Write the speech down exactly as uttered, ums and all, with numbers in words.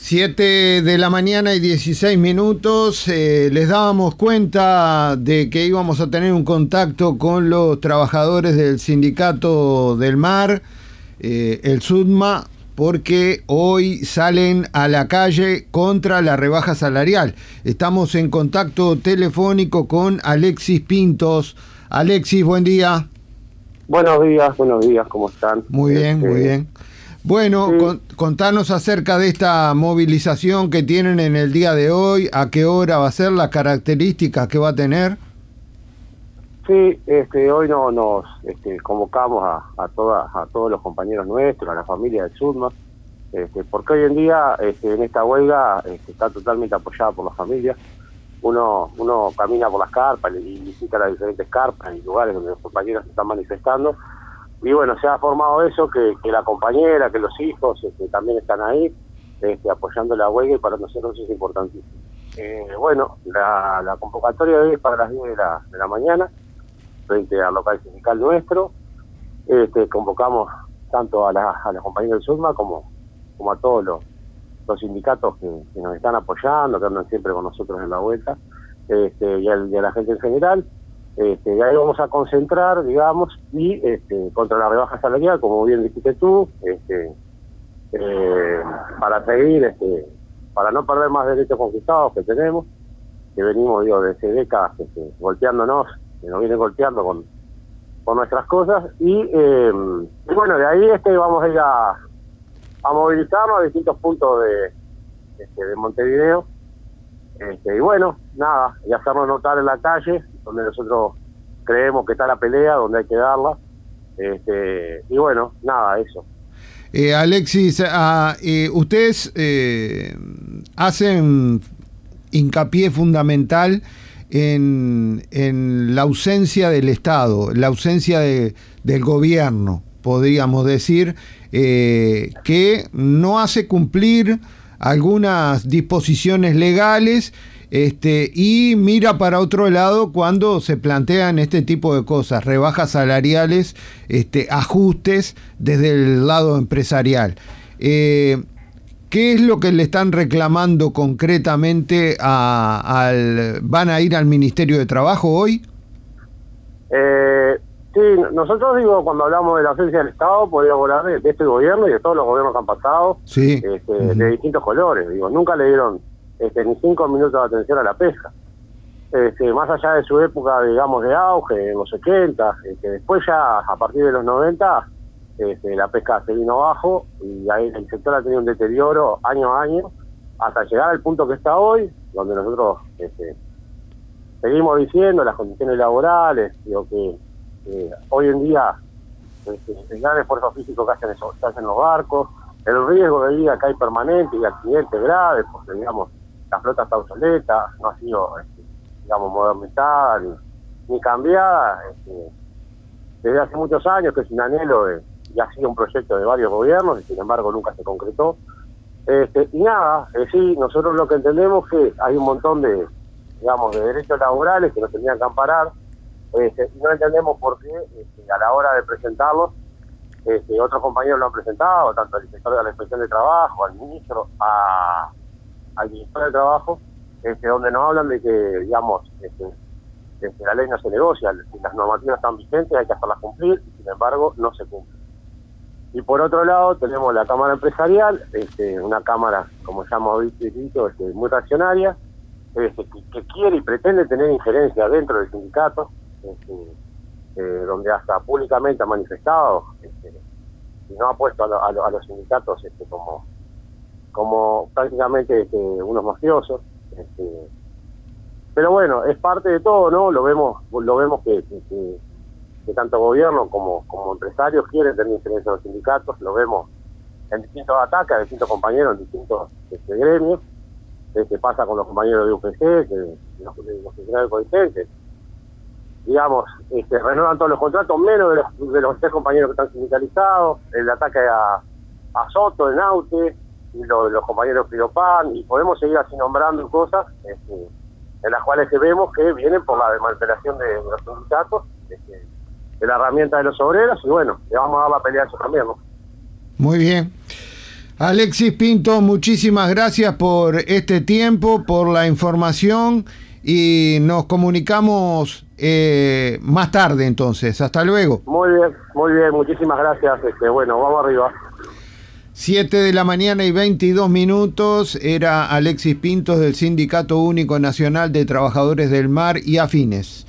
Siete de la mañana y dieciséis minutos, eh, les dábamos cuenta de que íbamos a tener un contacto con los trabajadores del Sindicato del Mar, eh, el SUTMA, porque hoy salen a la calle contra la rebaja salarial. Estamos en contacto telefónico con Alexis Pintos. Alexis, buen día. Buenos días, buenos días, ¿cómo están? Muy bien, este... muy bien. Bueno, sí. con, contanos acerca de esta movilización que tienen en el día de hoy, a qué hora va a ser, las características que va a tener. Sí, este, hoy no, nos este, convocamos a, a, toda, a todos los compañeros nuestros, a la familia del SUTMA, este, porque hoy en día este, en esta huelga este, está totalmente apoyada por las familias. Uno, uno camina por las carpas y visita las diferentes carpas y lugares donde los compañeros se están manifestando. Y bueno, se ha formado eso, que, que la compañera, que los hijos este, también están ahí, este, apoyando la huelga, y para nosotros es importantísimo. Eh, bueno, la, la convocatoria de hoy es para las diez de la, de la mañana, frente al local sindical nuestro. Este, convocamos tanto a, la, a los compañeros del SUTMA como, como a todos los, los sindicatos que, que nos están apoyando, que andan siempre con nosotros en la vuelta, este, y, a, y a la gente en general. Este, y ahí vamos a concentrar, digamos, y este, contra la rebaja salarial, como bien dijiste tú, este, eh, para seguir, este, para no perder más derechos conquistados que tenemos, que venimos, digo, desde décadas este, golpeándonos, que nos vienen golpeando con, con nuestras cosas, y, eh, y bueno, de ahí este vamos a ir a, a movilizarnos a distintos puntos de, este, de Montevideo. Este, y bueno, nada, y hacernos notar en la calle, donde nosotros creemos que está la pelea, donde hay que darla. Este, y bueno, nada, eso. Eh, Alexis, uh, eh, ustedes eh, hacen hincapié fundamental en, en la ausencia del Estado, la ausencia de, del gobierno, podríamos decir, eh, que no hace cumplir algunas disposiciones legales, este, y mira para otro lado cuando se plantean este tipo de cosas, rebajas salariales, este, ajustes desde el lado empresarial. Eh, ¿Qué es lo que le están reclamando concretamente a, al, van a ir al Ministerio de Trabajo hoy? Eh, sí, nosotros digo, cuando hablamos de la ausencia del Estado, podríamos hablar de, de este gobierno y de todos los gobiernos que han pasado, sí. este, Uh-huh. de distintos colores. Digo, nunca le dieron este, ni cinco minutos de atención a la pesca. Este, más allá de su época, digamos, de auge, en los ochenta, este, después ya, a partir de los noventa, este, la pesca se vino abajo, y ahí el sector ha tenido un deterioro año a año, hasta llegar al punto que está hoy, donde nosotros este, seguimos diciendo las condiciones laborales, digo que Eh, hoy en día este, el gran esfuerzo físico que hacen, eso, que hacen los barcos, el riesgo de vida que hay permanente y accidentes graves, porque digamos la flota está obsoleta, no ha sido este, digamos modernizada ni, ni cambiada este, desde hace muchos años, que es un anhelo de, y ha sido un proyecto de varios gobiernos, y sin embargo nunca se concretó. Este, y nada, eh, sí, nosotros lo que entendemos es que hay un montón de, digamos, de derechos laborales que nos tendrían que amparar. Este, no entendemos por qué este, a la hora de presentarlos, este, otros compañeros lo han presentado, tanto al inspector de la Inspección de Trabajo, al ministro, a, al director de Trabajo, este, donde nos hablan de que, digamos, este, este, la ley no se negocia, las normativas están vigentes, hay que hacerlas cumplir, y sin embargo no se cumplen. Y por otro lado tenemos la Cámara Empresarial, este, una cámara, como ya hemos visto, este, muy reaccionaria, este, que, que quiere y pretende tener injerencia dentro del sindicato, Este, eh, donde hasta públicamente ha manifestado este, y no ha puesto a, lo, a, lo, a los sindicatos este, como como prácticamente este, unos mafiosos, este, pero bueno, es parte de todo, ¿no? Lo vemos lo vemos que, que, que, que tanto gobierno como, como empresarios quieren tener injerencia en los sindicatos, lo vemos en distintos ataques a distintos compañeros en distintos este, gremios, que pasa con los compañeros de U P C, que los, los funcionarios coincidentes, digamos, este, renuevan todos los contratos, menos de los, de los tres compañeros que están sindicalizados, el ataque a, a Soto, en Aute, y lo, de los compañeros de Piropan, y podemos seguir así nombrando cosas este, en las cuales que vemos que vienen por la desmantelación de, de los sindicatos, este, de la herramienta de los obreros, y bueno, le vamos a dar la pelea a eso también, ¿no? Muy bien. Alexis Pinto, muchísimas gracias por este tiempo, por la información y nos comunicamos eh, más tarde entonces. Hasta luego. Muy bien, muy bien, muchísimas gracias. Este, bueno, vamos arriba. siete de la mañana y veintidós minutos, era Alexis Pintos del Sindicato Único Nacional de Trabajadores del Mar y Afines.